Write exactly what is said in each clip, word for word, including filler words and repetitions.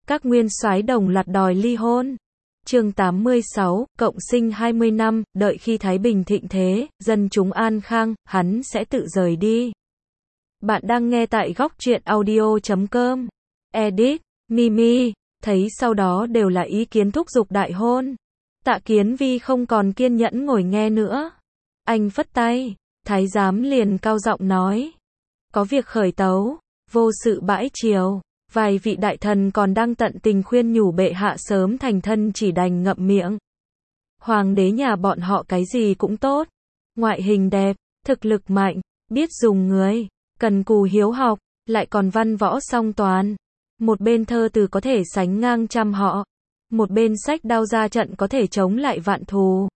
Các nguyên soái đồng loạt đòi ly hôn. Chương tám mươi sáu, cộng sinh hai mươi năm, đợi khi Thái Bình thịnh thế, dân chúng an khang, hắn sẽ tự rời đi. Bạn đang nghe tại góc truyện audio chấm com. Edit, Mimi, thấy sau đó đều là ý kiến thúc giục đại hôn. Tạ Kiến Vi không còn kiên nhẫn ngồi nghe nữa. Anh phất tay, thái giám liền cao giọng nói. Có việc khởi tấu, vô sự bãi triều. Vài vị đại thần còn đang tận tình khuyên nhủ bệ hạ sớm thành thân chỉ đành ngậm miệng. Hoàng đế nhà bọn họ cái gì cũng tốt. Ngoại hình đẹp, thực lực mạnh, biết dùng người, cần cù hiếu học, lại còn văn võ song toàn. Một bên thơ từ có thể sánh ngang trăm họ. Một bên sách đao ra trận có thể chống lại vạn thù.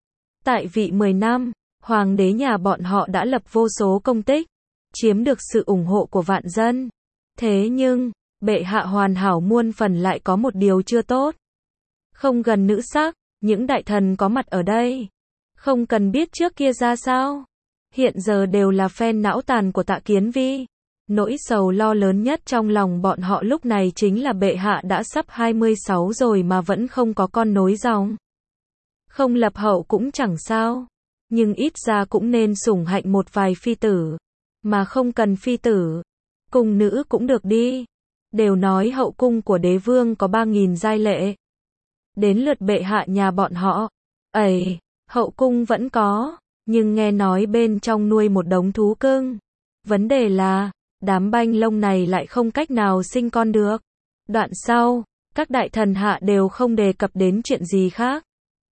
Tại vị mười năm, hoàng đế nhà bọn họ đã lập vô số công tích, chiếm được sự ủng hộ của vạn dân. Thế nhưng, bệ hạ hoàn hảo muôn phần lại có một điều chưa tốt. Không gần nữ sắc, những đại thần có mặt ở đây. Không cần biết trước kia ra sao. Hiện giờ đều là phen não tàn của Tạ Kiến Vi. Nỗi sầu lo lớn nhất trong lòng bọn họ lúc này chính là bệ hạ đã sắp hai mươi sáu rồi mà vẫn không có con nối dòng. Không lập hậu cũng chẳng sao. Nhưng ít ra cũng nên sủng hạnh một vài phi tử. Mà không cần phi tử. Cung nữ cũng được đi. Đều nói hậu cung của đế vương có ba nghìn giai lệ. Đến lượt bệ hạ nhà bọn họ. Ẩy, hậu cung vẫn có. Nhưng nghe nói bên trong nuôi một đống thú cưng. Vấn đề là, đám banh lông này lại không cách nào sinh con được. Đoạn sau, các đại thần hạ đều không đề cập đến chuyện gì khác.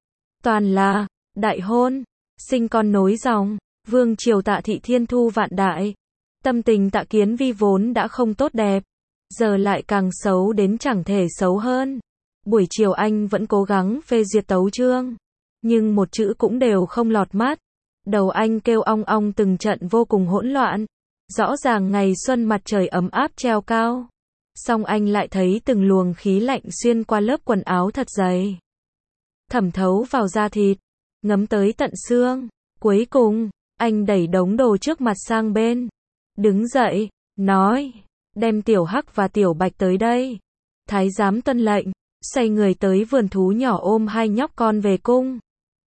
Toàn là, đại hôn, sinh con nối dòng, vương triều Tạ thị thiên thu vạn đại. Tâm tình Tạ Kiến Vi vốn đã không tốt đẹp. Giờ lại càng xấu đến chẳng thể xấu hơn. Buổi chiều anh vẫn cố gắng phê duyệt tấu chương. Nhưng một chữ cũng đều không lọt mắt. Đầu anh kêu ong ong từng trận vô cùng hỗn loạn. Rõ ràng ngày xuân mặt trời ấm áp treo cao. Xong anh lại thấy từng luồng khí lạnh xuyên qua lớp quần áo thật dày. Thẩm thấu vào da thịt. Ngấm tới tận xương. Cuối cùng, anh đẩy đống đồ trước mặt sang bên. Đứng dậy, nói. Đem tiểu Hắc và tiểu Bạch tới đây. Thái giám tuân lệnh, xoay người tới vườn thú nhỏ ôm hai nhóc con về cung.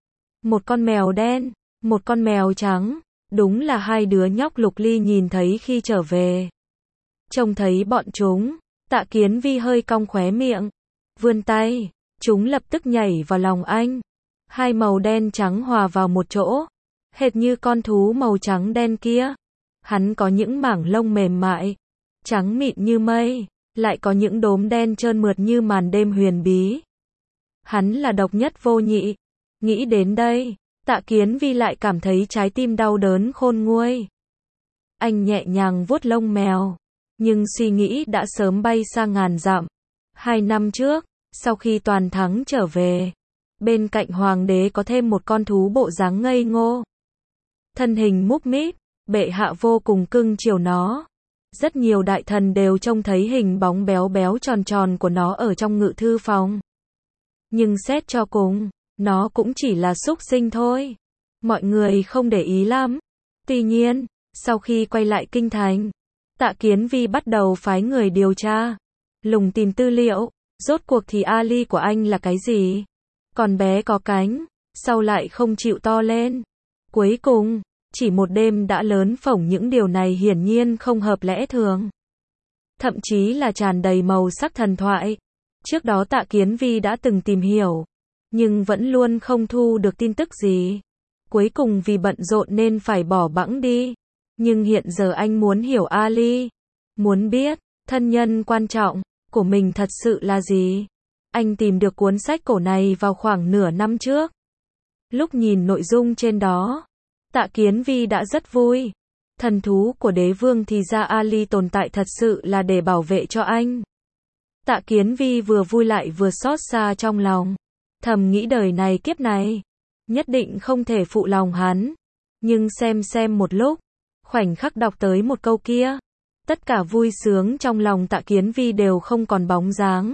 Một con mèo đen, một con mèo trắng, đúng là hai đứa nhóc Lục Ly nhìn thấy khi trở về. Trông thấy bọn chúng, Tạ Kiến Vi hơi cong khóe miệng, vươn tay, chúng lập tức nhảy vào lòng anh. Hai màu đen trắng hòa vào một chỗ, hệt như con thú màu trắng đen kia. Hắn có những mảng lông mềm mại, trắng mịn như mây, lại có những đốm đen trơn mượt như màn đêm huyền bí. Hắn là độc nhất vô nhị. Nghĩ đến đây, Tạ Kiến Vi lại cảm thấy trái tim đau đớn khôn nguôi. Anh nhẹ nhàng vuốt lông mèo, nhưng suy nghĩ đã sớm bay sang ngàn dặm. Hai năm trước, sau khi toàn thắng trở về, bên cạnh hoàng đế có thêm một con thú bộ dáng ngây ngô. Thân hình múp míp, bệ hạ vô cùng cưng chiều nó. Rất nhiều đại thần đều trông thấy hình bóng béo béo tròn tròn của nó ở trong ngự thư phòng. Nhưng xét cho cùng, nó cũng chỉ là súc sinh thôi. Mọi người không để ý lắm. Tuy nhiên, sau khi quay lại kinh thành, Tạ Kiến Vi bắt đầu phái người điều tra, lùng tìm tư liệu, rốt cuộc thì Ali của anh là cái gì? Còn bé có cánh, sau lại không chịu to lên. Cuối cùng, chỉ một đêm đã lớn phổng những điều này hiển nhiên không hợp lẽ thường. Thậm chí là tràn đầy màu sắc thần thoại. Trước đó Tạ Kiến Vi đã từng tìm hiểu, nhưng vẫn luôn không thu được tin tức gì. Cuối cùng vì bận rộn nên phải bỏ bẵng đi. Nhưng hiện giờ anh muốn hiểu Ali, muốn biết thân nhân quan trọng của mình thật sự là gì. Anh tìm được cuốn sách cổ này vào khoảng nửa năm trước. Lúc nhìn nội dung trên đó, Tạ Kiến Vi đã rất vui. Thần thú của đế vương thì ra Ali tồn tại thật sự là để bảo vệ cho anh. Tạ Kiến Vi vừa vui lại vừa xót xa trong lòng. Thầm nghĩ đời này kiếp này, nhất định không thể phụ lòng hắn. Nhưng xem xem một lúc, khoảnh khắc đọc tới một câu kia, tất cả vui sướng trong lòng Tạ Kiến Vi đều không còn bóng dáng.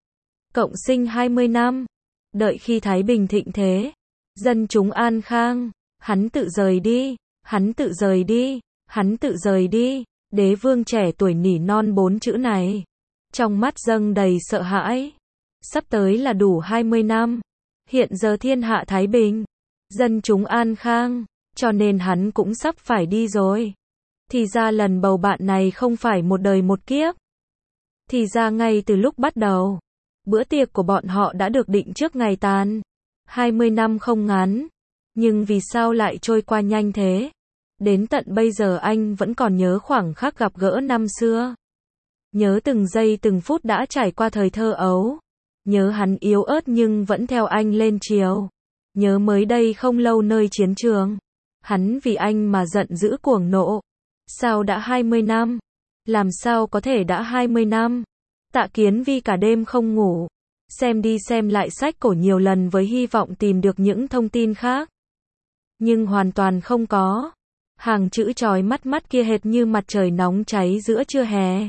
Cộng sinh hai mươi năm, đợi khi Thái Bình thịnh thế, dân chúng an khang, hắn tự rời đi, hắn tự rời đi, hắn tự rời đi, đế vương trẻ tuổi nỉ non bốn chữ này. trong mắt dâng đầy sợ hãi. Sắp tới là đủ hai mươi năm. Hiện giờ thiên hạ thái bình, dân chúng an khang, cho nên hắn cũng sắp phải đi rồi. Thì ra lần bầu bạn này không phải một đời một kiếp. Thì ra ngay từ lúc bắt đầu, bữa tiệc của bọn họ đã được định trước ngày tàn. hai mươi năm không ngắn, nhưng vì sao lại trôi qua nhanh thế? Đến tận bây giờ anh vẫn còn nhớ khoảng khắc gặp gỡ năm xưa. Nhớ từng giây từng phút đã trải qua thời thơ ấu. Nhớ hắn yếu ớt nhưng vẫn theo anh lên chiều. Nhớ mới đây không lâu nơi chiến trường, hắn vì anh mà giận dữ cuồng nộ. Sao đã hai mươi năm? Làm sao có thể đã hai mươi năm? Tạ Kiến Vi cả đêm không ngủ, xem đi xem lại sách cổ nhiều lần với hy vọng tìm được những thông tin khác. Nhưng hoàn toàn không có. Hàng chữ chói mắt mắt kia hệt như mặt trời nóng cháy giữa trưa hè.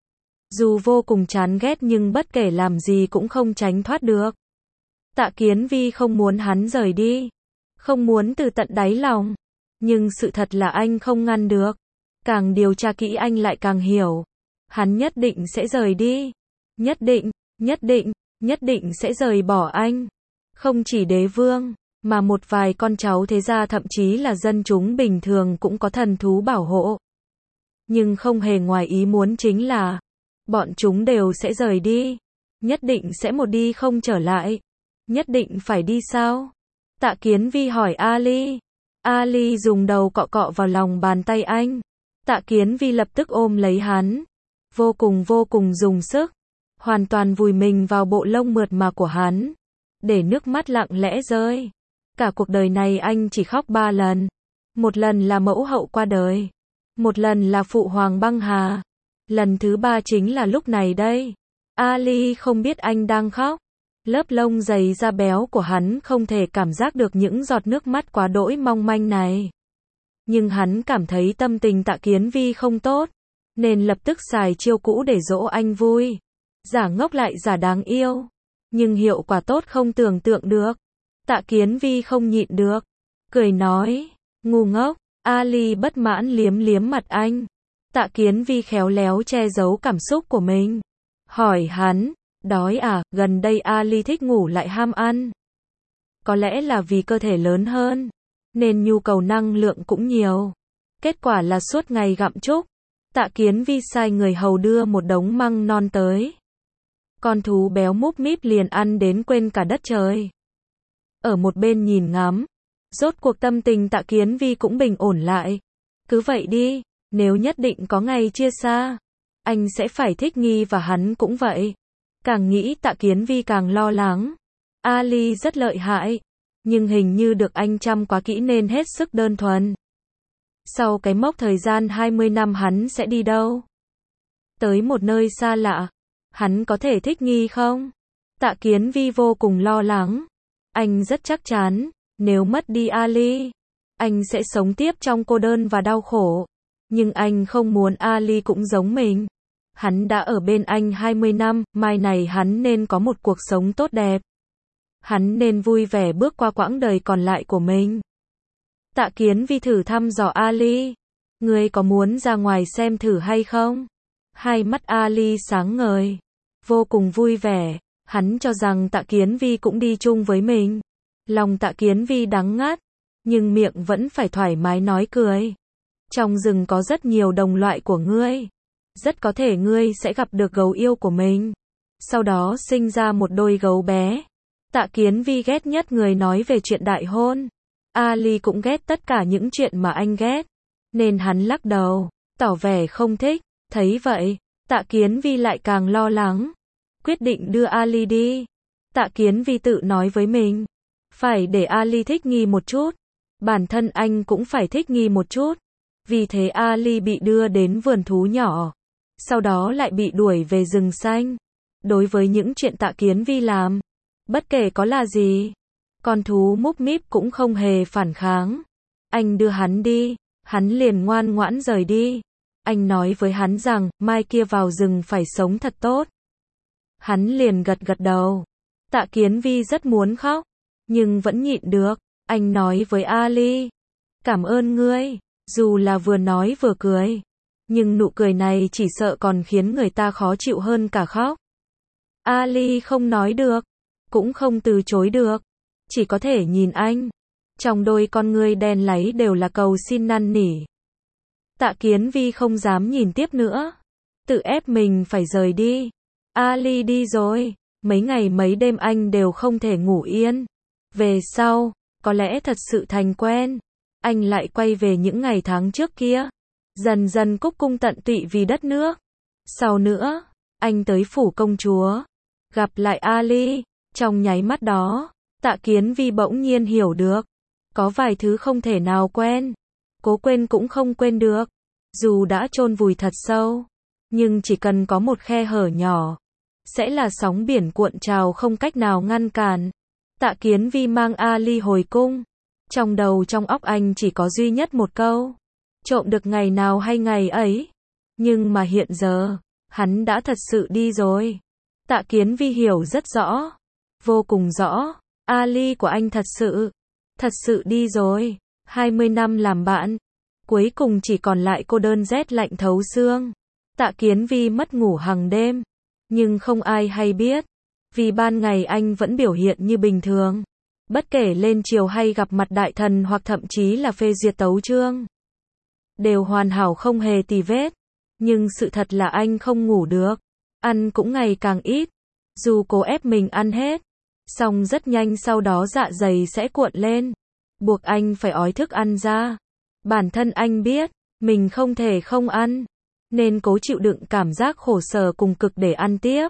Dù vô cùng chán ghét nhưng bất kể làm gì cũng không tránh thoát được. Tạ Kiến Vi không muốn hắn rời đi. Không muốn từ tận đáy lòng. Nhưng sự thật là anh không ngăn được. Càng điều tra kỹ anh lại càng hiểu. Hắn nhất định sẽ rời đi. Nhất định, nhất định, nhất định sẽ rời bỏ anh. Không chỉ đế vương, mà một vài con cháu thế gia thậm chí là dân chúng bình thường cũng có thần thú bảo hộ. Nhưng không hề ngoài ý muốn chính là, bọn chúng đều sẽ rời đi. Nhất định sẽ một đi không trở lại. Nhất định phải đi sao? Tạ Kiến Vi hỏi Ali. Ali dùng đầu cọ cọ vào lòng bàn tay anh. Tạ Kiến Vi lập tức ôm lấy hắn. Vô cùng vô cùng dùng sức. Hoàn toàn vùi mình vào bộ lông mượt mà của hắn. Để nước mắt lặng lẽ rơi. Cả cuộc đời này anh chỉ khóc ba lần. Một lần là mẫu hậu qua đời. Một lần là phụ hoàng băng hà. Lần thứ ba chính là lúc này đây. Ali không biết anh đang khóc. Lớp lông dày da béo của hắn không thể cảm giác được những giọt nước mắt quá đỗi mong manh này. Nhưng hắn cảm thấy tâm tình Tạ Kiến Vi không tốt, nên lập tức xài chiêu cũ để dỗ anh vui. Giả ngốc lại giả đáng yêu. Nhưng hiệu quả tốt không tưởng tượng được. Tạ Kiến Vi không nhịn được. Cười nói, ngu ngốc. Ali bất mãn liếm liếm mặt anh. Tạ Kiến Vi khéo léo che giấu cảm xúc của mình. Hỏi hắn, đói à, gần đây Ali thích ngủ lại ham ăn. Có lẽ là vì cơ thể lớn hơn, nên nhu cầu năng lượng cũng nhiều. Kết quả là suốt ngày gặm trúc. Tạ Kiến Vi sai người hầu đưa một đống măng non tới. Con thú béo múp míp liền ăn đến quên cả đất trời. Ở một bên nhìn ngắm, rốt cuộc tâm tình Tạ Kiến Vi cũng bình ổn lại. Cứ vậy đi, nếu nhất định có ngày chia xa, anh sẽ phải thích nghi và hắn cũng vậy. Càng nghĩ Tạ Kiến Vi càng lo lắng. Ali rất lợi hại, nhưng hình như được anh chăm quá kỹ nên hết sức đơn thuần. Sau cái mốc thời gian hai mươi năm hắn sẽ đi đâu? Tới một nơi xa lạ. Hắn có thể thích nghi không? Tạ Kiến Vi vô cùng lo lắng. Anh rất chắc chắn, nếu mất đi Ali, anh sẽ sống tiếp trong cô đơn và đau khổ. Nhưng anh không muốn Ali cũng giống mình. Hắn đã ở bên anh hai mươi năm, mai này hắn nên có một cuộc sống tốt đẹp. Hắn nên vui vẻ bước qua quãng đời còn lại của mình. Tạ Kiến Vi thử thăm dò Ali. Ngươi có muốn ra ngoài xem thử hay không? Hai mắt Ali sáng ngời. Vô cùng vui vẻ. Hắn cho rằng Tạ Kiến Vi cũng đi chung với mình. Lòng Tạ Kiến Vi đắng ngắt. Nhưng miệng vẫn phải thoải mái nói cười. Trong rừng có rất nhiều đồng loại của ngươi. Rất có thể ngươi sẽ gặp được gấu yêu của mình. Sau đó sinh ra một đôi gấu bé. Tạ Kiến Vi ghét nhất người nói về chuyện đại hôn. Ali cũng ghét tất cả những chuyện mà anh ghét. Nên hắn lắc đầu, tỏ vẻ không thích. Thấy vậy, Tạ Kiến Vi lại càng lo lắng. Quyết định đưa Ali đi. Tạ Kiến Vi tự nói với mình. Phải để Ali thích nghi một chút. Bản thân anh cũng phải thích nghi một chút. Vì thế Ali bị đưa đến vườn thú nhỏ. Sau đó lại bị đuổi về rừng xanh. Đối với những chuyện Tạ Kiến Vi làm, bất kể có là gì, con thú múp míp cũng không hề phản kháng. Anh đưa hắn đi, hắn liền ngoan ngoãn rời đi. Anh nói với hắn rằng, mai kia vào rừng phải sống thật tốt. Hắn liền gật gật đầu. Tạ Kiến Vi rất muốn khóc, nhưng vẫn nhịn được. Anh nói với Ali, cảm ơn ngươi. Dù là vừa nói vừa cười. Nhưng nụ cười này chỉ sợ còn khiến người ta khó chịu hơn cả khóc. Ali không nói được, cũng không từ chối được, chỉ có thể nhìn anh. Trong đôi con ngươi đen láy đều là cầu xin năn nỉ. Tạ Kiến Vi không dám nhìn tiếp nữa, tự ép mình phải rời đi. Ali đi rồi, mấy ngày mấy đêm anh đều không thể ngủ yên. Về sau, có lẽ thật sự thành quen, anh lại quay về những ngày tháng trước kia, dần dần cúc cung tận tụy vì đất nước. Sau nữa, anh tới phủ công chúa, gặp lại Ali, trong nháy mắt đó, Tạ Kiến Vi bỗng nhiên hiểu được, có vài thứ không thể nào quên, cố quên cũng không quên được, dù đã chôn vùi thật sâu, nhưng chỉ cần có một khe hở nhỏ, sẽ là sóng biển cuộn trào không cách nào ngăn cản. Tạ Kiến Vi mang Ali hồi cung, trong đầu trong óc anh chỉ có duy nhất một câu, trộm được ngày nào hay ngày ấy. Nhưng mà hiện giờ, hắn đã thật sự đi rồi. Tạ Kiến Vi hiểu rất rõ, vô cùng rõ, Ali của anh thật sự, thật sự đi rồi. hai mươi năm làm bạn, cuối cùng chỉ còn lại cô đơn rét lạnh thấu xương. Tạ Kiến Vi mất ngủ hàng đêm, nhưng không ai hay biết, vì ban ngày anh vẫn biểu hiện như bình thường. Bất kể lên triều hay gặp mặt đại thần hoặc thậm chí là phê duyệt tấu chương, đều hoàn hảo không hề tì vết. Nhưng sự thật là anh không ngủ được, ăn cũng ngày càng ít, dù cố ép mình ăn hết, song rất nhanh sau đó dạ dày sẽ cuộn lên, buộc anh phải ói thức ăn ra. Bản thân anh biết, mình không thể không ăn, nên cố chịu đựng cảm giác khổ sở cùng cực để ăn tiếp.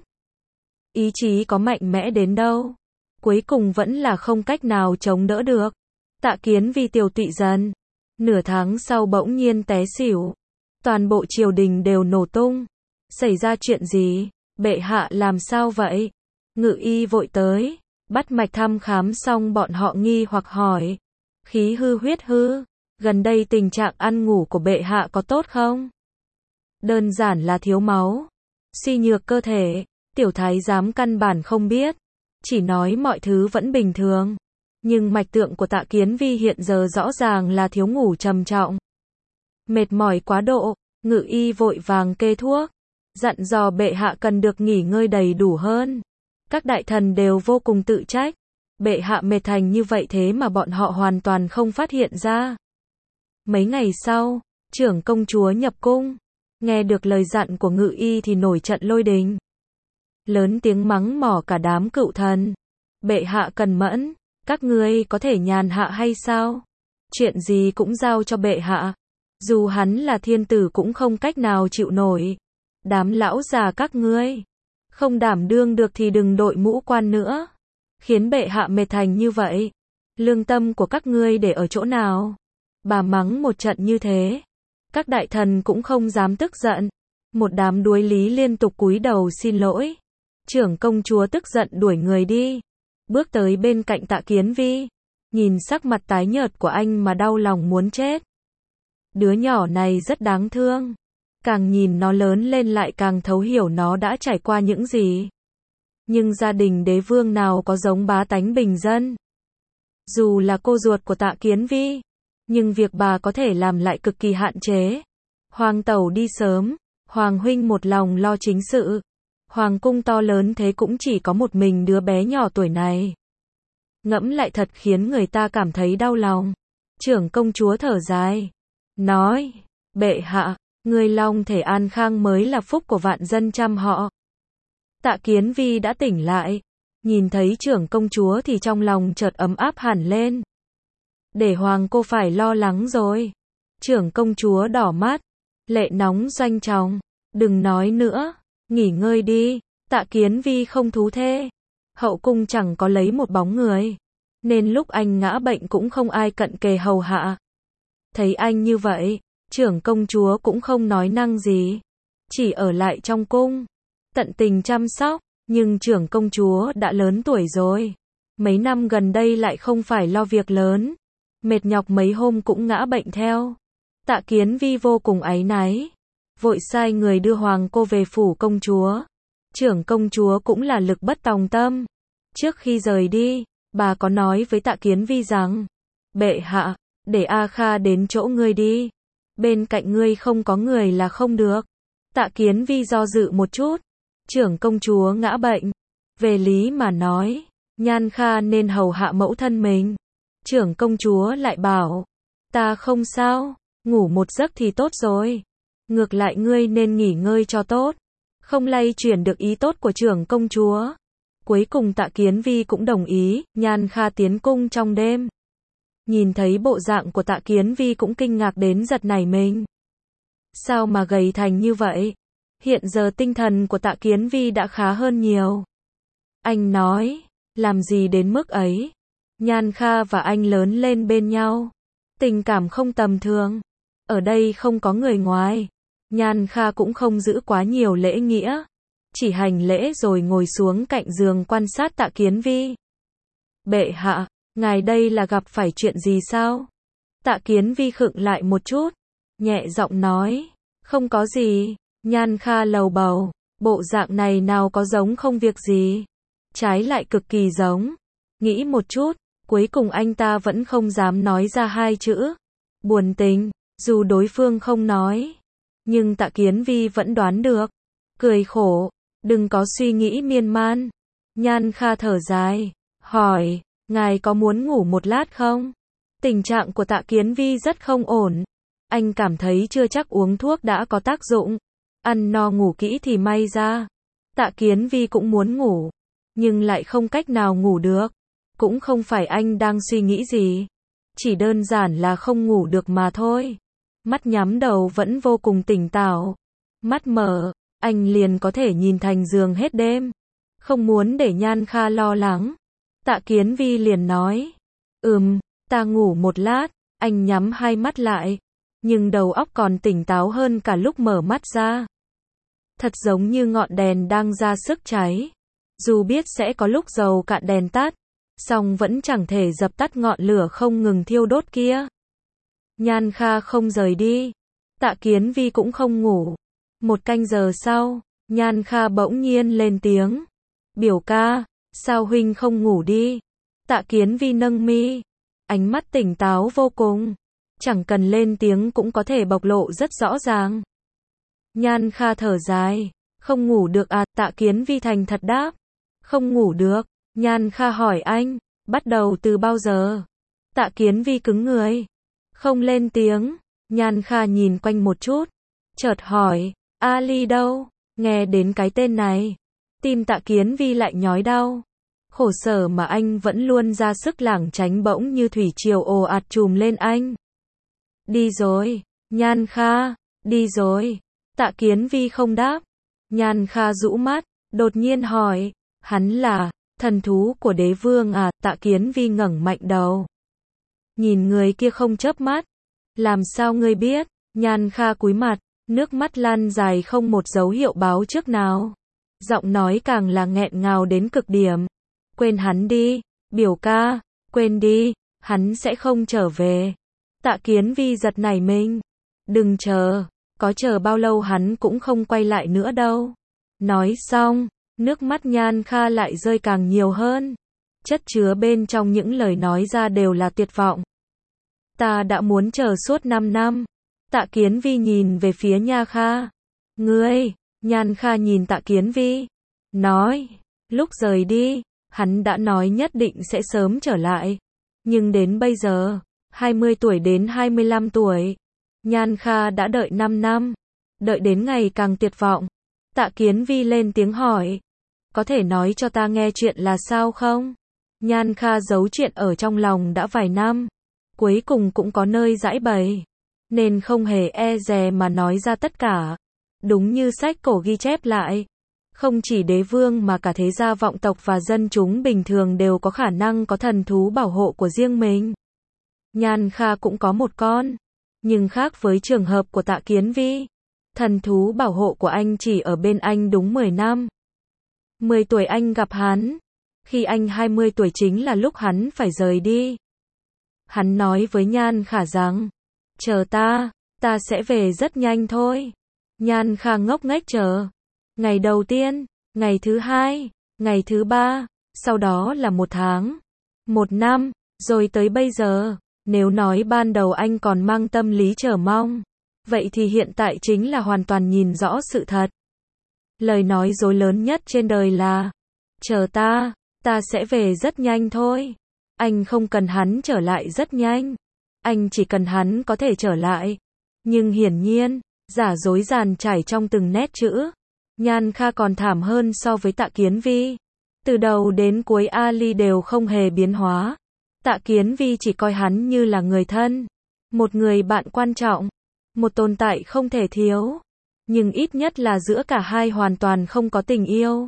Ý chí có mạnh mẽ đến đâu, cuối cùng vẫn là không cách nào chống đỡ được. Tạ Kiến Vi tiều tụy dần, nửa tháng sau bỗng nhiên té xỉu. Toàn bộ triều đình đều nổ tung. Xảy ra chuyện gì? Bệ hạ làm sao vậy? Ngự y vội tới, bắt mạch thăm khám xong bọn họ nghi hoặc hỏi. Khí hư huyết hư, gần đây tình trạng ăn ngủ của bệ hạ có tốt không? Đơn giản là thiếu máu, suy nhược cơ thể. Tiểu thái giám căn bản không biết, chỉ nói mọi thứ vẫn bình thường. Nhưng mạch tượng của Tạ Kiến Vi hiện giờ rõ ràng là thiếu ngủ trầm trọng. Mệt mỏi quá độ, ngự y vội vàng kê thuốc, dặn dò bệ hạ cần được nghỉ ngơi đầy đủ hơn. Các đại thần đều vô cùng tự trách, bệ hạ mệt thành như vậy thế mà bọn họ hoàn toàn không phát hiện ra. Mấy ngày sau, trưởng công chúa nhập cung, nghe được lời dặn của ngự y thì nổi trận lôi đình. Lớn tiếng mắng mỏ cả đám cựu thần. Bệ hạ cần mẫn, các ngươi có thể nhàn hạ hay sao? Chuyện gì cũng giao cho bệ hạ. Dù hắn là thiên tử cũng không cách nào chịu nổi. Đám lão già các ngươi, không đảm đương được thì đừng đội mũ quan nữa. Khiến bệ hạ mệt thành như vậy. Lương tâm của các ngươi để ở chỗ nào? Bà mắng một trận như thế, các đại thần cũng không dám tức giận. Một đám đuối lý liên tục cúi đầu xin lỗi. Trưởng công chúa tức giận đuổi người đi, bước tới bên cạnh Tạ Kiến Vi, nhìn sắc mặt tái nhợt của anh mà đau lòng muốn chết. Đứa nhỏ này rất đáng thương, càng nhìn nó lớn lên lại càng thấu hiểu nó đã trải qua những gì. Nhưng gia đình đế vương nào có giống bá tánh bình dân. Dù là cô ruột của Tạ Kiến Vi, nhưng việc bà có thể làm lại cực kỳ hạn chế. Hoàng tẩu đi sớm, hoàng huynh một lòng lo chính sự. Hoàng cung to lớn thế cũng chỉ có một mình đứa bé nhỏ tuổi này. Ngẫm lại thật khiến người ta cảm thấy đau lòng. Trưởng công chúa thở dài, nói, bệ hạ, người long thể an khang mới là phúc của vạn dân trăm họ. Tạ Kiến Vi đã tỉnh lại, nhìn thấy trưởng công chúa thì trong lòng chợt ấm áp hẳn lên. Để hoàng cô phải lo lắng rồi. Trưởng công chúa đỏ mắt, lệ nóng doanh tròng, đừng nói nữa. Nghỉ ngơi đi. Tạ Kiến Vi không thú thê. Hậu cung chẳng có lấy một bóng người, nên lúc anh ngã bệnh cũng không ai cận kề hầu hạ. Thấy anh như vậy, trưởng công chúa cũng không nói năng gì, chỉ ở lại trong cung, tận tình chăm sóc. Nhưng trưởng công chúa đã lớn tuổi rồi, mấy năm gần đây lại không phải lo việc lớn, mệt nhọc mấy hôm cũng ngã bệnh theo. Tạ Kiến Vi vô cùng áy náy, vội sai người đưa hoàng cô về phủ công chúa. Trưởng công chúa cũng là lực bất tòng tâm. Trước khi rời đi, bà có nói với Tạ Kiến Vi rằng, bệ hạ, để A Kha đến chỗ ngươi đi. Bên cạnh ngươi không có người là không được. Tạ Kiến Vi do dự một chút. Trưởng công chúa ngã bệnh. Về lý mà nói, Nhan Kha nên hầu hạ mẫu thân mình. Trưởng công chúa lại bảo, ta không sao, ngủ một giấc thì tốt rồi. Ngược lại ngươi nên nghỉ ngơi cho tốt. Không lay chuyển được ý tốt của trưởng công chúa. Cuối cùng Tạ Kiến Vi cũng đồng ý, Nhan Kha tiến cung trong đêm. Nhìn thấy bộ dạng của Tạ Kiến Vi cũng kinh ngạc đến giật nảy mình. Sao mà gầy thành như vậy? Hiện giờ tinh thần của Tạ Kiến Vi đã khá hơn nhiều. Anh nói, làm gì đến mức ấy? Nhan Kha và anh lớn lên bên nhau. Tình cảm không tầm thường. Ở đây không có người ngoài. Nhan Kha cũng không giữ quá nhiều lễ nghĩa. Chỉ hành lễ rồi ngồi xuống cạnh giường quan sát Tạ Kiến Vi. Bệ hạ, ngài đây là gặp phải chuyện gì sao? Tạ Kiến Vi khựng lại một chút. Nhẹ giọng nói, không có gì. Nhan Kha lầu bầu, bộ dạng này nào có giống không việc gì. Trái lại cực kỳ giống. Nghĩ một chút, cuối cùng anh ta vẫn không dám nói ra hai chữ. Buồn tình, dù đối phương không nói. Nhưng Tạ Kiến Vi vẫn đoán được. Cười khổ, đừng có suy nghĩ miên man. Nhan Kha thở dài, hỏi, ngài có muốn ngủ một lát không? Tình trạng của Tạ Kiến Vi rất không ổn. Anh cảm thấy chưa chắc uống thuốc đã có tác dụng. Ăn no ngủ kỹ thì may ra. Tạ Kiến Vi cũng muốn ngủ, nhưng lại không cách nào ngủ được. Cũng không phải anh đang suy nghĩ gì. Chỉ đơn giản là không ngủ được mà thôi. Mắt nhắm đầu vẫn vô cùng tỉnh táo. Mắt mở, anh liền có thể nhìn thành giường hết đêm. Không muốn để Nhan Kha lo lắng. Tạ Kiến Vi liền nói, ừm, ta ngủ một lát. Anh nhắm hai mắt lại, nhưng đầu óc còn tỉnh táo hơn cả lúc mở mắt ra. Thật giống như ngọn đèn đang ra sức cháy. Dù biết sẽ có lúc dầu cạn đèn tắt, song vẫn chẳng thể dập tắt ngọn lửa không ngừng thiêu đốt kia. Nhan Kha không rời đi. Tạ Kiến Vi cũng không ngủ. Một canh giờ sau, Nhan Kha bỗng nhiên lên tiếng. Biểu ca, sao huynh không ngủ đi? Tạ Kiến Vi nâng mi. Ánh mắt tỉnh táo vô cùng. Chẳng cần lên tiếng cũng có thể bộc lộ rất rõ ràng. Nhan Kha thở dài. Không ngủ được à? Tạ Kiến Vi thành thật đáp. Không ngủ được. Nhan Kha hỏi anh, bắt đầu từ bao giờ? Tạ Kiến Vi cứng người. Không lên tiếng. Nhan Kha nhìn quanh một chút. Chợt hỏi, Ali đâu? Nghe đến cái tên này, tim Tạ Kiến Vi lại nhói đau. Khổ sở mà anh vẫn luôn ra sức lảng tránh bỗng như thủy triều ồ ạt trùm lên anh. Đi rồi. Nhan Kha, đi rồi. Tạ Kiến Vi không đáp. Nhan Kha rũ mắt, đột nhiên hỏi, hắn là thần thú của đế vương à? Tạ Kiến Vi ngẩng mạnh đầu. Nhìn người kia không chớp mắt. Làm sao ngươi biết? Nhan Kha cúi mặt, nước mắt lan dài không một dấu hiệu báo trước nào. Giọng nói càng là nghẹn ngào đến cực điểm. Quên hắn đi, biểu ca, quên đi, hắn sẽ không trở về. Tạ Kiến Vi giật nảy mình. Đừng chờ, có chờ bao lâu hắn cũng không quay lại nữa đâu. Nói xong, nước mắt Nhan Kha lại rơi càng nhiều hơn. Chất chứa bên trong những lời nói ra đều là tuyệt vọng. Ta đã muốn chờ suốt năm năm. Tạ Kiến Vi nhìn về phía Nha Kha. Ngươi, Nhan Kha nhìn Tạ Kiến Vi. Nói, lúc rời đi, hắn đã nói nhất định sẽ sớm trở lại. Nhưng đến bây giờ, hai mươi tuổi đến hai mươi lăm tuổi, Nhan Kha đã đợi năm năm. Đợi đến ngày càng tuyệt vọng. Tạ Kiến Vi lên tiếng hỏi. Có thể nói cho ta nghe chuyện là sao không? Nhan Kha giấu chuyện ở trong lòng đã vài năm. Cuối cùng cũng có nơi giải bày. Nên không hề e dè mà nói ra tất cả. Đúng như sách cổ ghi chép lại. Không chỉ đế vương mà cả thế gia vọng tộc và dân chúng bình thường đều có khả năng có thần thú bảo hộ của riêng mình. Nhan Kha cũng có một con. Nhưng khác với trường hợp của Tạ Kiến Vi, thần thú bảo hộ của anh chỉ ở bên anh đúng mười năm. mười tuổi anh gặp hắn. Khi anh hai mươi tuổi chính là lúc hắn phải rời đi. Hắn nói với Nhan Kha rằng, chờ ta, ta sẽ về rất nhanh thôi. Nhan Kha ngốc nghếch chờ. Ngày đầu tiên, ngày thứ hai, ngày thứ ba, sau đó là một tháng, một năm, rồi tới bây giờ. Nếu nói ban đầu anh còn mang tâm lý chờ mong, Vậy thì hiện tại chính là hoàn toàn nhìn rõ sự thật. Lời nói dối lớn nhất trên đời là, chờ ta, ta sẽ về rất nhanh thôi. Anh không cần hắn trở lại rất nhanh. Anh chỉ cần hắn có thể trở lại. Nhưng hiển nhiên, giả dối dàn trải trong từng nét chữ. Nhan Kha còn thảm hơn so với Tạ Kiến Vi. Từ đầu đến cuối Ali đều không hề biến hóa. Tạ Kiến Vi chỉ coi hắn như là người thân. Một người bạn quan trọng. Một tồn tại không thể thiếu. Nhưng ít nhất là giữa cả hai hoàn toàn không có tình yêu.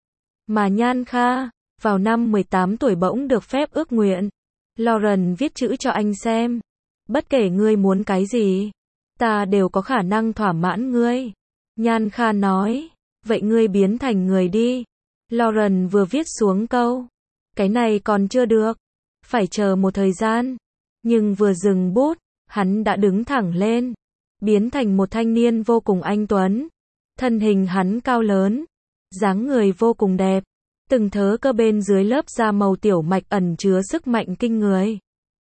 Mà Nhan Kha, vào năm mười tám tuổi bỗng được phép ước nguyện. Lauren viết chữ cho anh xem. Bất kể ngươi muốn cái gì, ta đều có khả năng thỏa mãn ngươi. Nhan Kha nói, vậy ngươi biến thành người đi. Lauren vừa viết xuống câu, cái này còn chưa được, phải chờ một thời gian. Nhưng vừa dừng bút, hắn đã đứng thẳng lên, biến thành một thanh niên vô cùng anh tuấn. Thân hình hắn cao lớn, dáng người vô cùng đẹp, từng thớ cơ bên dưới lớp da màu tiểu mạch ẩn chứa sức mạnh kinh người.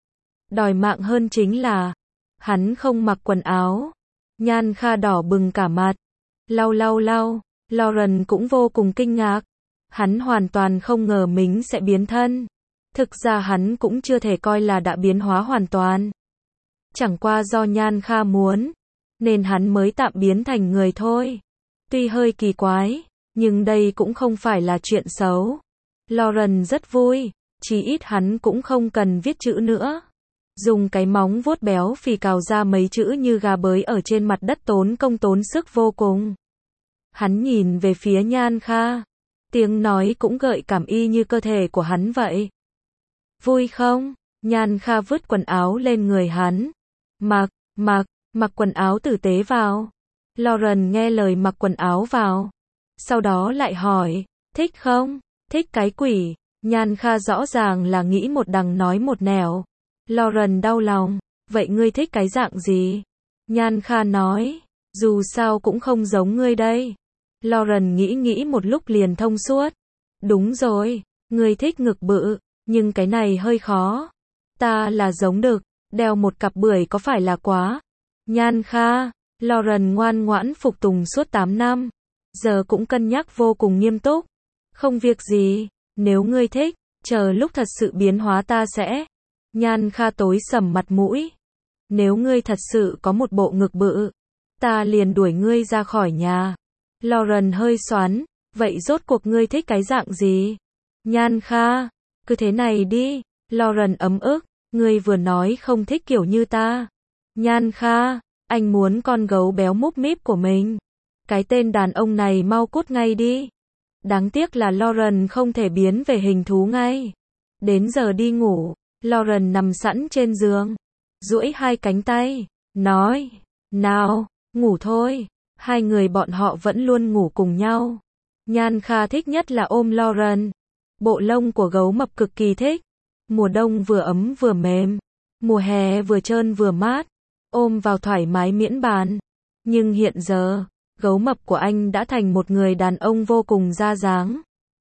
Đòi mạng hơn chính là, hắn không mặc quần áo. Nhan Kha đỏ bừng cả mặt, lau lau lau, Lauren cũng vô cùng kinh ngạc. Hắn hoàn toàn không ngờ mình sẽ biến thân. Thực ra hắn cũng chưa thể coi là đã biến hóa hoàn toàn. Chẳng qua do Nhan Kha muốn, nên hắn mới tạm biến thành người thôi. Tuy hơi kỳ quái, nhưng đây cũng không phải là chuyện xấu. Lauren rất vui, chí ít hắn cũng không cần viết chữ nữa. Dùng cái móng vuốt béo phì cào ra mấy chữ như gà bới ở trên mặt đất tốn công tốn sức vô cùng. Hắn nhìn về phía Nhan Kha. Tiếng nói cũng gợi cảm y như cơ thể của hắn vậy. Vui không? Nhan Kha vứt quần áo lên người hắn. Mặc, mặc, mặc quần áo tử tế vào. Lauren nghe lời mặc quần áo vào. Sau đó lại hỏi, thích không? Thích cái quỷ. Nhan Kha rõ ràng là nghĩ một đằng nói một nẻo. Lauren đau lòng, vậy ngươi thích cái dạng gì? Nhan Kha nói, dù sao cũng không giống ngươi đây. Lauren nghĩ nghĩ một lúc liền thông suốt. Đúng rồi, ngươi thích ngực bự, nhưng cái này hơi khó. Ta là giống đực, đeo một cặp bưởi có phải là quá? Nhan Kha, Lauren ngoan ngoãn phục tùng suốt tám năm. Giờ cũng cân nhắc vô cùng nghiêm túc. Không việc gì, nếu ngươi thích, chờ lúc thật sự biến hóa ta sẽ. Nhan Kha tối sầm mặt mũi. Nếu ngươi thật sự có một bộ ngực bự, ta liền đuổi ngươi ra khỏi nhà. Lauren hơi xoắn, vậy rốt cuộc ngươi thích cái dạng gì? Nhan Kha, cứ thế này đi. Lauren ấm ức, ngươi vừa nói không thích kiểu như ta. Nhan Kha, anh muốn con gấu béo múp míp của mình. Cái tên đàn ông này mau cút ngay đi. Đáng tiếc là Lauren không thể biến về hình thú ngay. Đến giờ đi ngủ, Lauren nằm sẵn trên giường, duỗi hai cánh tay, nói, nào, ngủ thôi. Hai người bọn họ vẫn luôn ngủ cùng nhau. Nhan Kha thích nhất là ôm Lauren. Bộ lông của gấu mập cực kỳ thích. Mùa đông vừa ấm vừa mềm, mùa hè vừa trơn vừa mát, ôm vào thoải mái miễn bàn. Nhưng hiện giờ, gấu mập của anh đã thành một người đàn ông vô cùng ra dáng.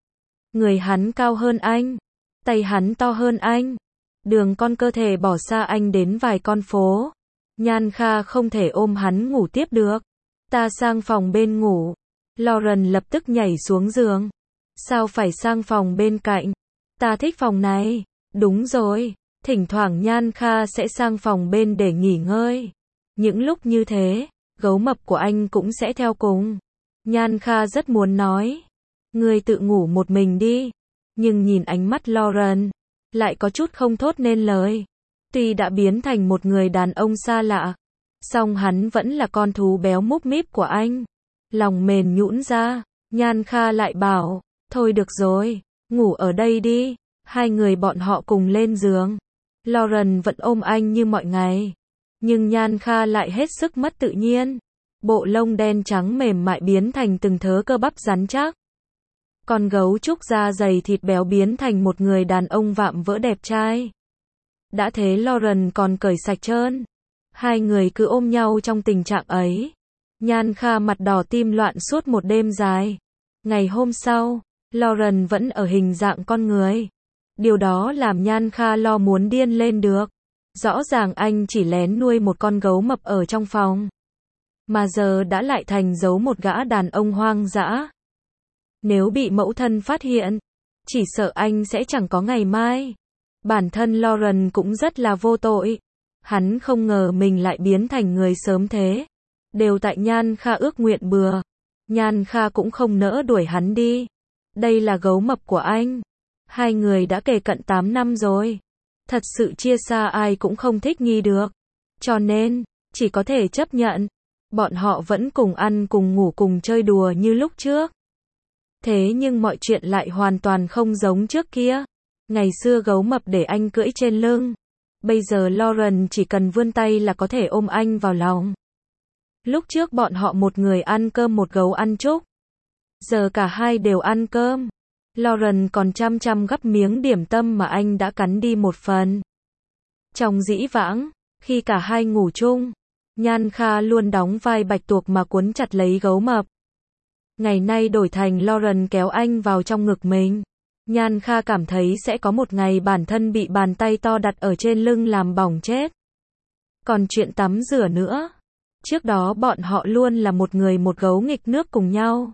Người hắn cao hơn anh, tay hắn to hơn anh, đường con cơ thể bỏ xa anh đến vài con phố. Nhan Kha không thể ôm hắn ngủ tiếp được. Ta sang phòng bên ngủ. Lauren lập tức nhảy xuống giường. Sao phải sang phòng bên cạnh? Ta thích phòng này. Đúng rồi, thỉnh thoảng Nhan Kha sẽ sang phòng bên để nghỉ ngơi. Những lúc như thế, gấu mập của anh cũng sẽ theo cùng. Nhan Kha rất muốn nói, ngươi tự ngủ một mình đi. Nhưng nhìn ánh mắt Lauren, lại có chút không thốt nên lời. Tuy đã biến thành một người đàn ông xa lạ, song hắn vẫn là con thú béo múp míp của anh. Lòng mềm nhũn ra, Nhan Kha lại bảo, thôi được rồi, ngủ ở đây đi. Hai người bọn họ cùng lên giường. Lauren vẫn ôm anh như mọi ngày. Nhưng Nhan Kha lại hết sức mất tự nhiên. Bộ lông đen trắng mềm mại biến thành từng thớ cơ bắp rắn chắc. Con gấu trúc da dày thịt béo biến thành một người đàn ông vạm vỡ đẹp trai. Đã thế Lauren còn cởi sạch trơn. Hai người cứ ôm nhau trong tình trạng ấy. Nhan Kha mặt đỏ tim loạn suốt một đêm dài. Ngày hôm sau, Lauren vẫn ở hình dạng con người. Điều đó làm Nhan Kha lo muốn điên lên được. Rõ ràng anh chỉ lén nuôi một con gấu mập ở trong phòng. mà giờ đã lại thành dấu một gã đàn ông hoang dã. Nếu bị mẫu thân phát hiện, chỉ sợ anh sẽ chẳng có ngày mai. Bản thân Lauren cũng rất là vô tội. Hắn không ngờ mình lại biến thành người sớm thế. Đều tại Nhan Kha ước nguyện bừa. Nhan Kha cũng không nỡ đuổi hắn đi. Đây là gấu mập của anh. Hai người đã kề cận tám năm rồi. Thật sự chia xa ai cũng không thích nghi được. Cho nên, chỉ có thể chấp nhận. Bọn họ vẫn cùng ăn cùng ngủ cùng chơi đùa như lúc trước. Thế nhưng mọi chuyện lại hoàn toàn không giống trước kia. Ngày xưa gấu mập để anh cưỡi trên lưng. Bây giờ Lauren chỉ cần vươn tay là có thể ôm anh vào lòng. Lúc trước bọn họ một người ăn cơm một gấu ăn chúc. Giờ cả hai đều ăn cơm. Lauren còn chăm chăm gắp miếng điểm tâm mà anh đã cắn đi một phần. Trong dĩ vãng, khi cả hai ngủ chung, Nhan Kha luôn đóng vai bạch tuộc mà cuốn chặt lấy gấu mập. Ngày nay đổi thành Lauren kéo anh vào trong ngực mình. Nhan Kha cảm thấy sẽ có một ngày bản thân bị bàn tay to đặt ở trên lưng làm bỏng chết. Còn chuyện tắm rửa nữa. Trước đó bọn họ luôn là một người một gấu nghịch nước cùng nhau.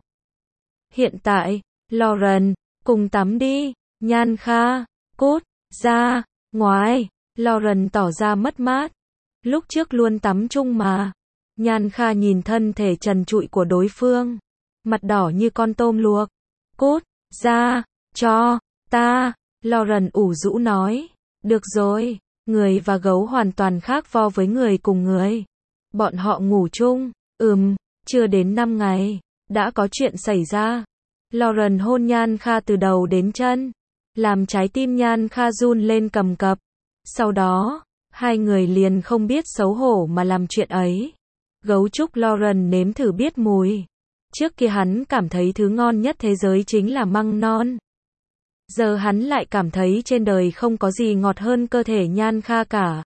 Hiện tại, Lauren, cùng tắm đi. Nhan Kha, cút, ra, ngoài. Lauren tỏ ra mất mát. Lúc trước luôn tắm chung mà. Nhan Kha nhìn thân thể trần trụi của đối phương. Mặt đỏ như con tôm luộc. Cút, ra, cho, ta. Lauren ủ rũ nói. Được rồi, người và gấu hoàn toàn khác vo với người cùng người. Bọn họ ngủ chung. Ừm, chưa đến năm ngày. Đã có chuyện xảy ra. Lauren hôn Nhan Kha từ đầu đến chân. Làm trái tim Nhan Kha run lên cầm cập. Sau đó, hai người liền không biết xấu hổ mà làm chuyện ấy. Gấu trúc Lauren nếm thử biết mùi. Trước kia hắn cảm thấy thứ ngon nhất thế giới chính là măng non. Giờ hắn lại cảm thấy trên đời không có gì ngọt hơn cơ thể Nhan Kha cả.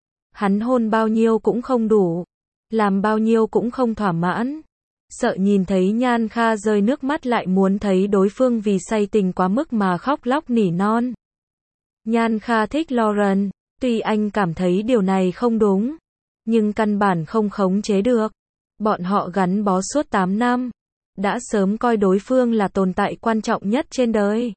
Hắn hôn bao nhiêu cũng không đủ. Làm bao nhiêu cũng không thỏa mãn. Sợ nhìn thấy Nhan Kha rơi nước mắt lại muốn thấy đối phương vì say tình quá mức mà khóc lóc nỉ non. Nhan Kha thích Lauren. Tuy anh cảm thấy điều này không đúng. Nhưng căn bản không khống chế được. Bọn họ gắn bó suốt tám năm. Đã sớm coi đối phương là tồn tại quan trọng nhất trên đời.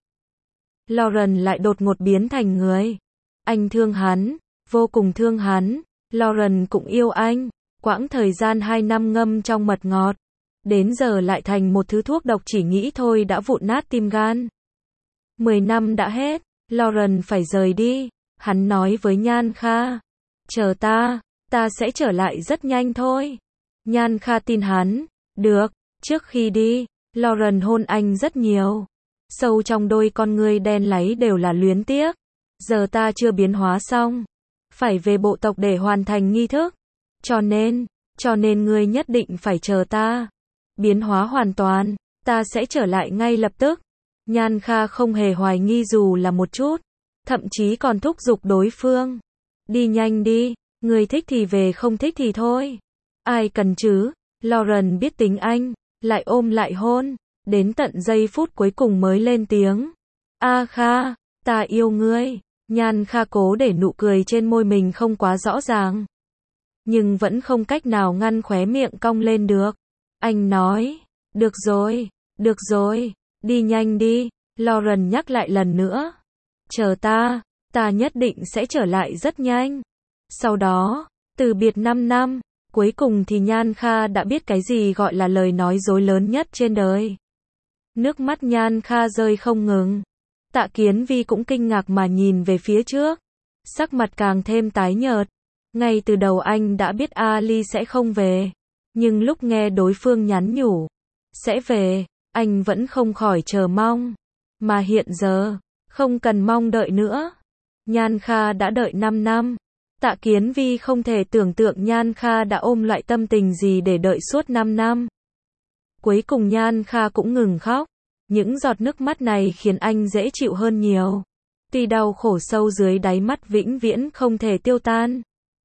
Lauren lại đột ngột biến thành người. Anh thương hắn. Vô cùng thương hắn. Lauren cũng yêu anh. Quãng thời gian hai năm ngâm trong mật ngọt. Đến giờ lại thành một thứ thuốc độc chỉ nghĩ thôi đã vụn nát tim gan. Mười năm đã hết. Lauren phải rời đi. Hắn nói với Nhan Kha. Chờ ta. Ta sẽ trở lại rất nhanh thôi. Nhan Kha tin hắn. Được. Trước khi đi, Lauren hôn anh rất nhiều. Sâu trong đôi con ngươi đen láy đều là luyến tiếc. Giờ ta chưa biến hóa xong. Phải về bộ tộc để hoàn thành nghi thức. Cho nên, cho nên ngươi nhất định phải chờ ta. Biến hóa hoàn toàn, ta sẽ trở lại ngay lập tức. Nhan Kha không hề hoài nghi dù là một chút. Thậm chí còn thúc giục đối phương. Đi nhanh đi, ngươi thích thì về không thích thì thôi. Ai cần chứ, Lauren biết tính anh. Lại ôm lại hôn. Đến tận giây phút cuối cùng mới lên tiếng. A Kha, ta yêu ngươi. Nhan Kha cố để nụ cười trên môi mình không quá rõ ràng. Nhưng vẫn không cách nào ngăn khóe miệng cong lên được. Anh nói. Được rồi, được rồi. Đi nhanh đi. Lauren nhắc lại lần nữa. Chờ ta, ta nhất định sẽ trở lại rất nhanh. Sau đó, từ biệt năm năm. Cuối cùng thì Nhan Kha đã biết cái gì gọi là lời nói dối lớn nhất trên đời. Nước mắt Nhan Kha rơi không ngừng. Tạ Kiến Vi cũng kinh ngạc mà nhìn về phía trước. Sắc mặt càng thêm tái nhợt. Ngay từ đầu anh đã biết Ali sẽ không về. Nhưng lúc nghe đối phương nhắn nhủ. Sẽ về, anh vẫn không khỏi chờ mong. Mà hiện giờ, không cần mong đợi nữa. Nhan Kha đã đợi năm năm. Tạ Kiến Vi không thể tưởng tượng Nhan Kha đã ôm loại tâm tình gì để đợi suốt năm năm. Cuối cùng Nhan Kha cũng ngừng khóc. Những giọt nước mắt này khiến anh dễ chịu hơn nhiều. Tuy đau khổ sâu dưới đáy mắt vĩnh viễn không thể tiêu tan.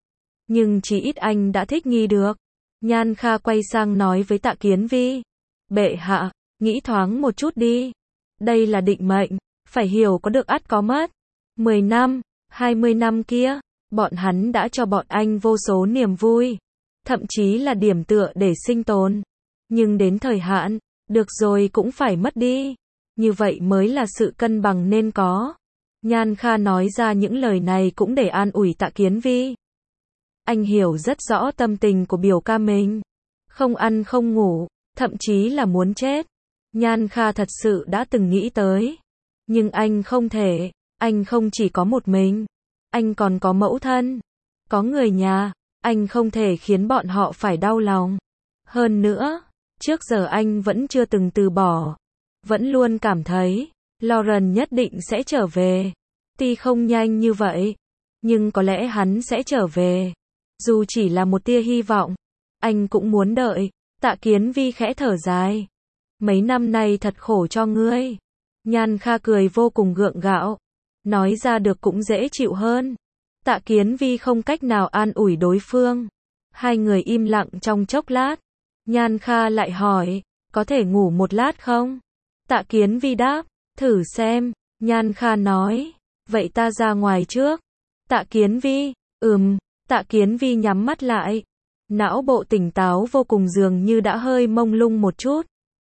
Nhưng chỉ ít anh đã thích nghi được. Nhan Kha quay sang nói với Tạ Kiến Vi. Bệ hạ, nghĩ thoáng một chút đi. Đây là định mệnh, phải hiểu có được ắt có mất. Mười năm, hai mươi năm kia. Bọn hắn đã cho bọn anh vô số niềm vui. thậm chí là điểm tựa để sinh tồn. Nhưng đến thời hạn, được rồi cũng phải mất đi. Như vậy mới là sự cân bằng nên có. Nhan Kha nói ra những lời này cũng để an ủi Tạ Kiến Vi. Anh hiểu rất rõ tâm tình của biểu ca mình. Không ăn không ngủ, thậm chí là muốn chết. Nhan Kha thật sự đã từng nghĩ tới. Nhưng anh không thể, anh không chỉ có một mình. Anh còn có mẫu thân, có người nhà, anh không thể khiến bọn họ phải đau lòng. Hơn nữa, trước giờ anh vẫn chưa từng từ bỏ. Vẫn luôn cảm thấy, Lauren nhất định sẽ trở về. Tuy không nhanh như vậy, nhưng có lẽ hắn sẽ trở về. Dù chỉ là một tia hy vọng, anh cũng muốn đợi. Tạ Kiến Vi khẽ thở dài. Mấy năm nay thật khổ cho ngươi. Nhan Kha cười vô cùng gượng gạo. Nói ra được cũng dễ chịu hơn. Tạ Kiến Vi không cách nào an ủi đối phương. Hai người im lặng trong chốc lát. Nhan Kha lại hỏi, có thể ngủ một lát không? Tạ Kiến Vi đáp, thử xem. Nhan Kha nói, vậy ta ra ngoài trước. Tạ Kiến Vi, ừm. Tạ Kiến Vi nhắm mắt lại. Não bộ tỉnh táo vô cùng, dường như đã hơi mông lung một chút.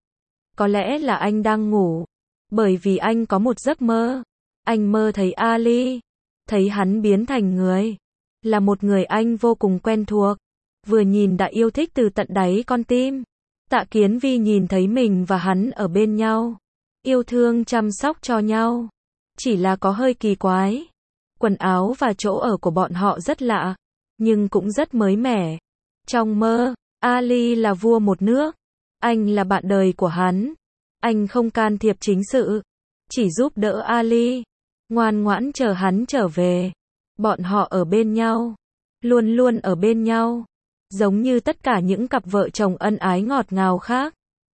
Có lẽ là anh đang ngủ. Bởi vì anh có một giấc mơ. Anh mơ thấy Ali. Thấy hắn biến thành người. Là một người anh vô cùng quen thuộc. Vừa nhìn đã yêu thích từ tận đáy con tim. Tạ Kiến Vi nhìn thấy mình và hắn ở bên nhau. Yêu thương chăm sóc cho nhau. Chỉ là có hơi kỳ quái. Quần áo và chỗ ở của bọn họ rất lạ. Nhưng cũng rất mới mẻ. Trong mơ, Ali là vua một nước. Anh là bạn đời của hắn. Anh không can thiệp chính sự. Chỉ giúp đỡ Ali. Ngoan ngoãn chờ hắn trở về. Bọn họ ở bên nhau. Luôn luôn ở bên nhau. Giống như tất cả những cặp vợ chồng ân ái ngọt ngào khác.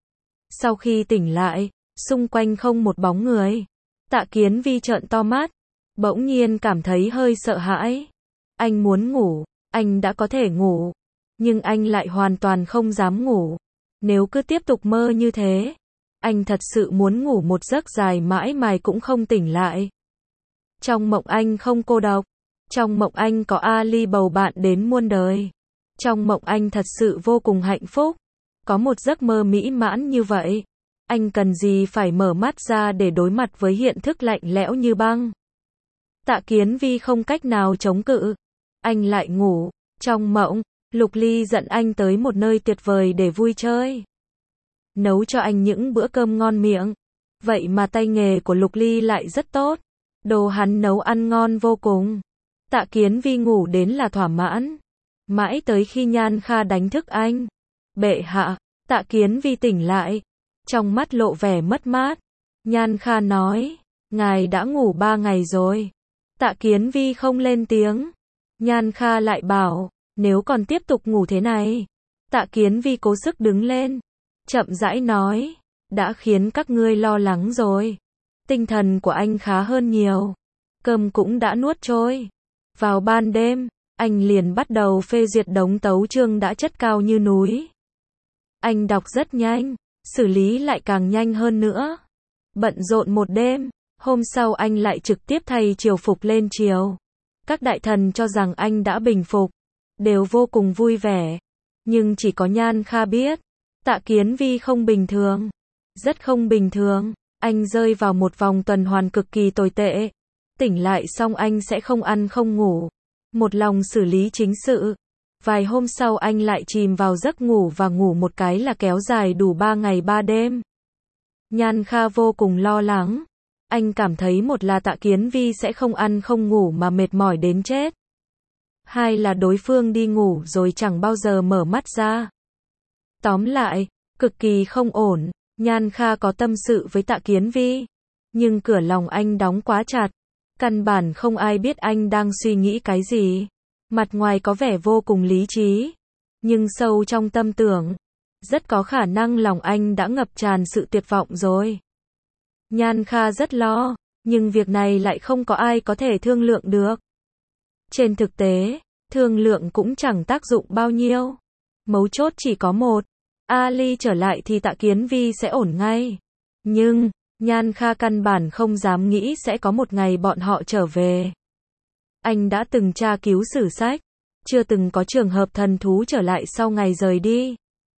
Sau khi tỉnh lại, xung quanh không một bóng người. Tạ Kiến Vi trợn to mắt. Bỗng nhiên cảm thấy hơi sợ hãi. Anh muốn ngủ. Anh đã có thể ngủ. Nhưng anh lại hoàn toàn không dám ngủ. Nếu cứ tiếp tục mơ như thế, anh thật sự muốn ngủ một giấc dài mãi mãi cũng không tỉnh lại. Trong mộng anh không cô độc. Trong mộng anh có Ali bầu bạn đến muôn đời. Trong mộng anh thật sự vô cùng hạnh phúc. Có một giấc mơ mỹ mãn như vậy. Anh cần gì phải mở mắt ra để đối mặt với hiện thực lạnh lẽo như băng. Tạ Kiến Vi không cách nào chống cự. Anh lại ngủ. Trong mộng, Lục Ly dẫn anh tới một nơi tuyệt vời để vui chơi. Nấu cho anh những bữa cơm ngon miệng. Vậy mà tay nghề của Lục Ly lại rất tốt. Đồ hắn nấu ăn ngon vô cùng. Tạ Kiến Vi ngủ đến là thỏa mãn. Mãi tới khi Nhan Kha đánh thức anh. Bệ hạ, Tạ Kiến Vi tỉnh lại. Trong mắt lộ vẻ mất mát. Nhan Kha nói, ngài đã ngủ ba ngày rồi. Tạ Kiến Vi không lên tiếng. Nhan Kha lại bảo, nếu còn tiếp tục ngủ thế này. Tạ Kiến Vi cố sức đứng lên. Chậm rãi nói, đã khiến các ngươi lo lắng rồi. Tinh thần của anh khá hơn nhiều. Cơm cũng đã nuốt trôi. Vào ban đêm, anh liền bắt đầu phê duyệt đống tấu chương đã chất cao như núi. Anh đọc rất nhanh, xử lý lại càng nhanh hơn nữa. Bận rộn một đêm, hôm sau anh lại trực tiếp thay triều phục lên triều. Các đại thần cho rằng anh đã bình phục, đều vô cùng vui vẻ. Nhưng chỉ có Nhan Kha biết, Tạ Kiến Vi không bình thường. Rất không bình thường, anh rơi vào một vòng tuần hoàn cực kỳ tồi tệ. Tỉnh lại xong anh sẽ không ăn không ngủ. Một lòng xử lý chính sự. Vài hôm sau anh lại chìm vào giấc ngủ và ngủ một cái là kéo dài đủ ba ngày ba đêm. Nhan Kha vô cùng lo lắng. Anh cảm thấy một là Tạ Kiến Vi sẽ không ăn không ngủ mà mệt mỏi đến chết. Hai là đối phương đi ngủ rồi chẳng bao giờ mở mắt ra. Tóm lại, cực kỳ không ổn. Nhan Kha có tâm sự với Tạ Kiến Vi. Nhưng cửa lòng anh đóng quá chặt. Căn bản không ai biết anh đang suy nghĩ cái gì. Mặt ngoài có vẻ vô cùng lý trí. Nhưng sâu trong tâm tưởng, rất có khả năng lòng anh đã ngập tràn sự tuyệt vọng rồi. Nhan Kha rất lo, nhưng việc này lại không có ai có thể thương lượng được. Trên thực tế, thương lượng cũng chẳng tác dụng bao nhiêu. Mấu chốt chỉ có một. Ali trở lại thì Tạ Kiến Vi sẽ ổn ngay. Nhưng, Nhan Kha căn bản không dám nghĩ sẽ có một ngày bọn họ trở về. Anh đã từng tra cứu sử sách. chưa từng có trường hợp thần thú trở lại sau ngày rời đi.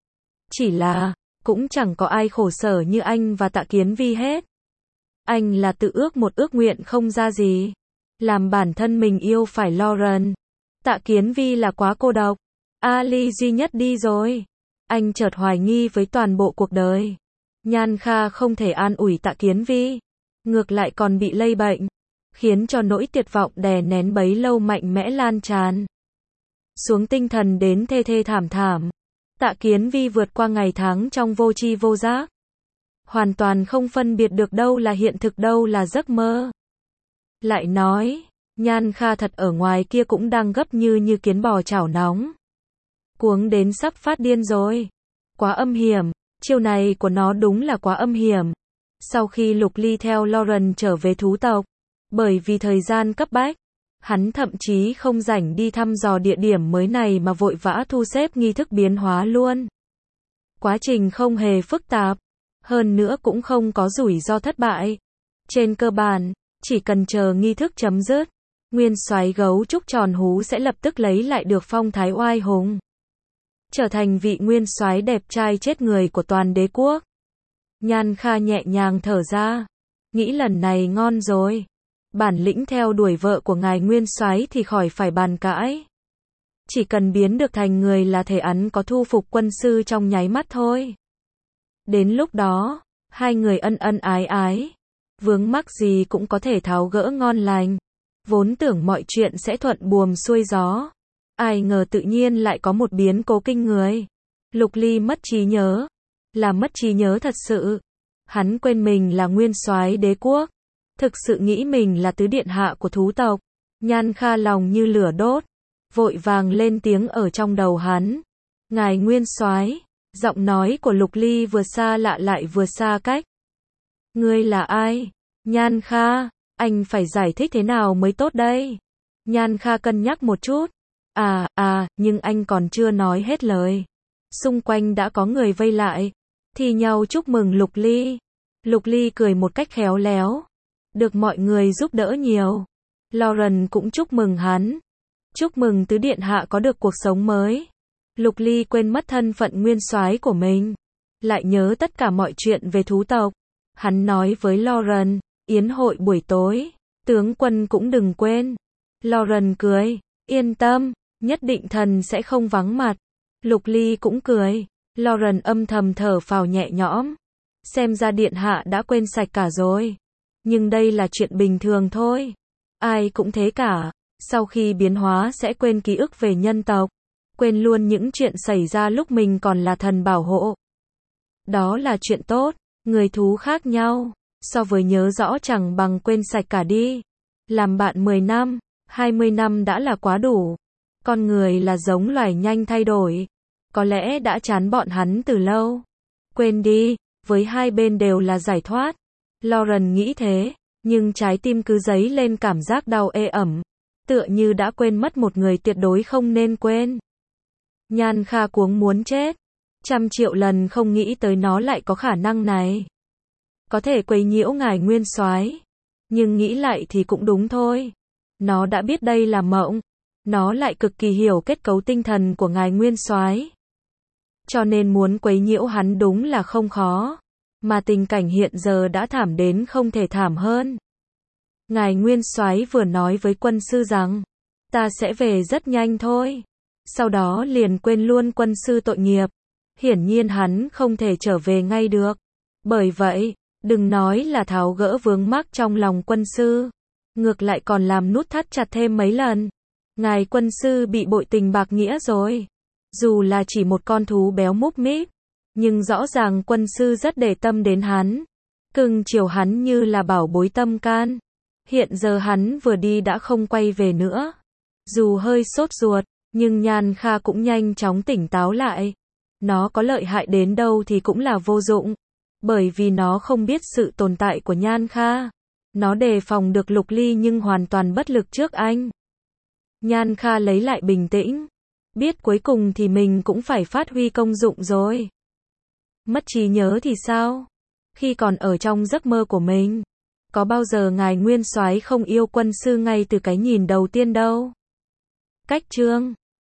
Chỉ là, cũng chẳng có ai khổ sở như anh và Tạ Kiến Vi hết. Anh là tự ước một ước nguyện không ra gì. Làm bản thân mình yêu phải Lauren. Tạ Kiến Vi là quá cô độc. Ali duy nhất đi rồi. Anh chợt hoài nghi với toàn bộ cuộc đời. Nhan Kha không thể an ủi Tạ Kiến Vi. Ngược lại còn bị lây bệnh. Khiến cho nỗi tuyệt vọng đè nén bấy lâu mạnh mẽ lan tràn. Xuống tinh thần đến thê thê thảm thảm. Tạ Kiến Vi vượt qua ngày tháng trong vô tri vô giác. Hoàn toàn không phân biệt được đâu là hiện thực đâu là giấc mơ. Lại nói, Nhan Kha thật ở ngoài kia cũng đang gấp như như kiến bò chảo nóng. Cuống đến sắp phát điên rồi. Quá âm hiểm, chiêu này của nó đúng là quá âm hiểm. Sau khi Lục Ly theo Lauren trở về thú tộc, bởi vì thời gian cấp bách, hắn thậm chí không rảnh đi thăm dò địa điểm mới này mà vội vã thu xếp nghi thức biến hóa luôn. Quá trình không hề phức tạp, hơn nữa cũng không có rủi ro thất bại. Trên cơ bản, chỉ cần chờ nghi thức chấm dứt, nguyên soái gấu trúc tròn hú sẽ lập tức lấy lại được phong thái oai hùng. Trở thành vị nguyên soái đẹp trai chết người của toàn đế quốc. Nhan Kha nhẹ nhàng thở ra, nghĩ lần này ngon rồi. Bản lĩnh theo đuổi vợ của ngài nguyên soái thì khỏi phải bàn cãi. Chỉ cần biến được thành người là thể ắn có thu phục quân sư trong nháy mắt thôi. Đến lúc đó, hai người ân ân ái ái, vướng mắc gì cũng có thể tháo gỡ ngon lành. Vốn tưởng mọi chuyện sẽ thuận buồm xuôi gió, ai ngờ tự nhiên lại có một biến cố kinh người. Lục Ly mất trí nhớ, là mất trí nhớ thật sự. Hắn quên mình là nguyên soái đế quốc, thực sự nghĩ mình là tứ điện hạ của thú tộc. Nhan Kha lòng như lửa đốt, vội vàng lên tiếng ở trong đầu hắn. Ngài nguyên soái. Giọng nói của Lục Ly vừa xa lạ lại vừa xa cách. Ngươi là ai? Nhan Kha, anh phải giải thích thế nào mới tốt đây? Nhan Kha cân nhắc một chút. À, à, nhưng anh còn chưa nói hết lời. Xung quanh đã có người vây lại, thì nhau chúc mừng Lục Ly. Lục Ly cười một cách khéo léo. Được mọi người giúp đỡ nhiều. Lauren cũng chúc mừng hắn. Chúc mừng tứ điện hạ có được cuộc sống mới. Lục Ly quên mất thân phận nguyên soái của mình, lại nhớ tất cả mọi chuyện về thú tộc. Hắn nói với Lauren, yến hội buổi tối, tướng quân cũng đừng quên. Lauren cười, yên tâm, nhất định thần sẽ không vắng mặt. Lục Ly cũng cười, Lauren âm thầm thở phào nhẹ nhõm. Xem ra điện hạ đã quên sạch cả rồi. Nhưng đây là chuyện bình thường thôi. Ai cũng thế cả, sau khi biến hóa sẽ quên ký ức về nhân tộc. Quên luôn những chuyện xảy ra lúc mình còn là thần bảo hộ. Đó là chuyện tốt, người thú khác nhau, so với nhớ rõ chẳng bằng quên sạch cả đi. Làm bạn mười năm, hai mươi năm đã là quá đủ. Con người là giống loài nhanh thay đổi. Có lẽ đã chán bọn hắn từ lâu. Quên đi, với hai bên đều là giải thoát. Lauren nghĩ thế, nhưng trái tim cứ dấy lên cảm giác đau ê ẩm. Tựa như đã quên mất một người tuyệt đối không nên quên. Nhan Kha cuống muốn chết. Trăm triệu lần không nghĩ tới nó lại có khả năng này. Có thể quấy nhiễu ngài nguyên soái. Nhưng nghĩ lại thì cũng đúng thôi. Nó đã biết đây là mộng. Nó lại cực kỳ hiểu kết cấu tinh thần của ngài nguyên soái. Cho nên muốn quấy nhiễu hắn đúng là không khó. Mà tình cảnh hiện giờ đã thảm đến không thể thảm hơn. Ngài nguyên soái vừa nói với quân sư rằng, ta sẽ về rất nhanh thôi. Sau đó liền quên luôn quân sư tội nghiệp. Hiển nhiên hắn không thể trở về ngay được. Bởi vậy, đừng nói là tháo gỡ vướng mắc trong lòng quân sư. Ngược lại còn làm nút thắt chặt thêm mấy lần. Ngài quân sư bị bội tình bạc nghĩa rồi. Dù là chỉ một con thú béo múp míp, nhưng rõ ràng quân sư rất để tâm đến hắn. Cưng chiều hắn như là bảo bối tâm can. Hiện giờ hắn vừa đi đã không quay về nữa. Dù hơi sốt ruột, nhưng Nhan Kha cũng nhanh chóng tỉnh táo lại. Nó có lợi hại đến đâu thì cũng là vô dụng. Bởi vì nó không biết sự tồn tại của Nhan Kha. Nó đề phòng được Lục Ly nhưng hoàn toàn bất lực trước anh. Nhan Kha lấy lại bình tĩnh. Biết cuối cùng thì mình cũng phải phát huy công dụng rồi. Mất trí nhớ thì sao? Khi còn ở trong giấc mơ của mình, có bao giờ ngài nguyên soái không yêu quân sư ngay từ cái nhìn đầu tiên đâu. Cách chương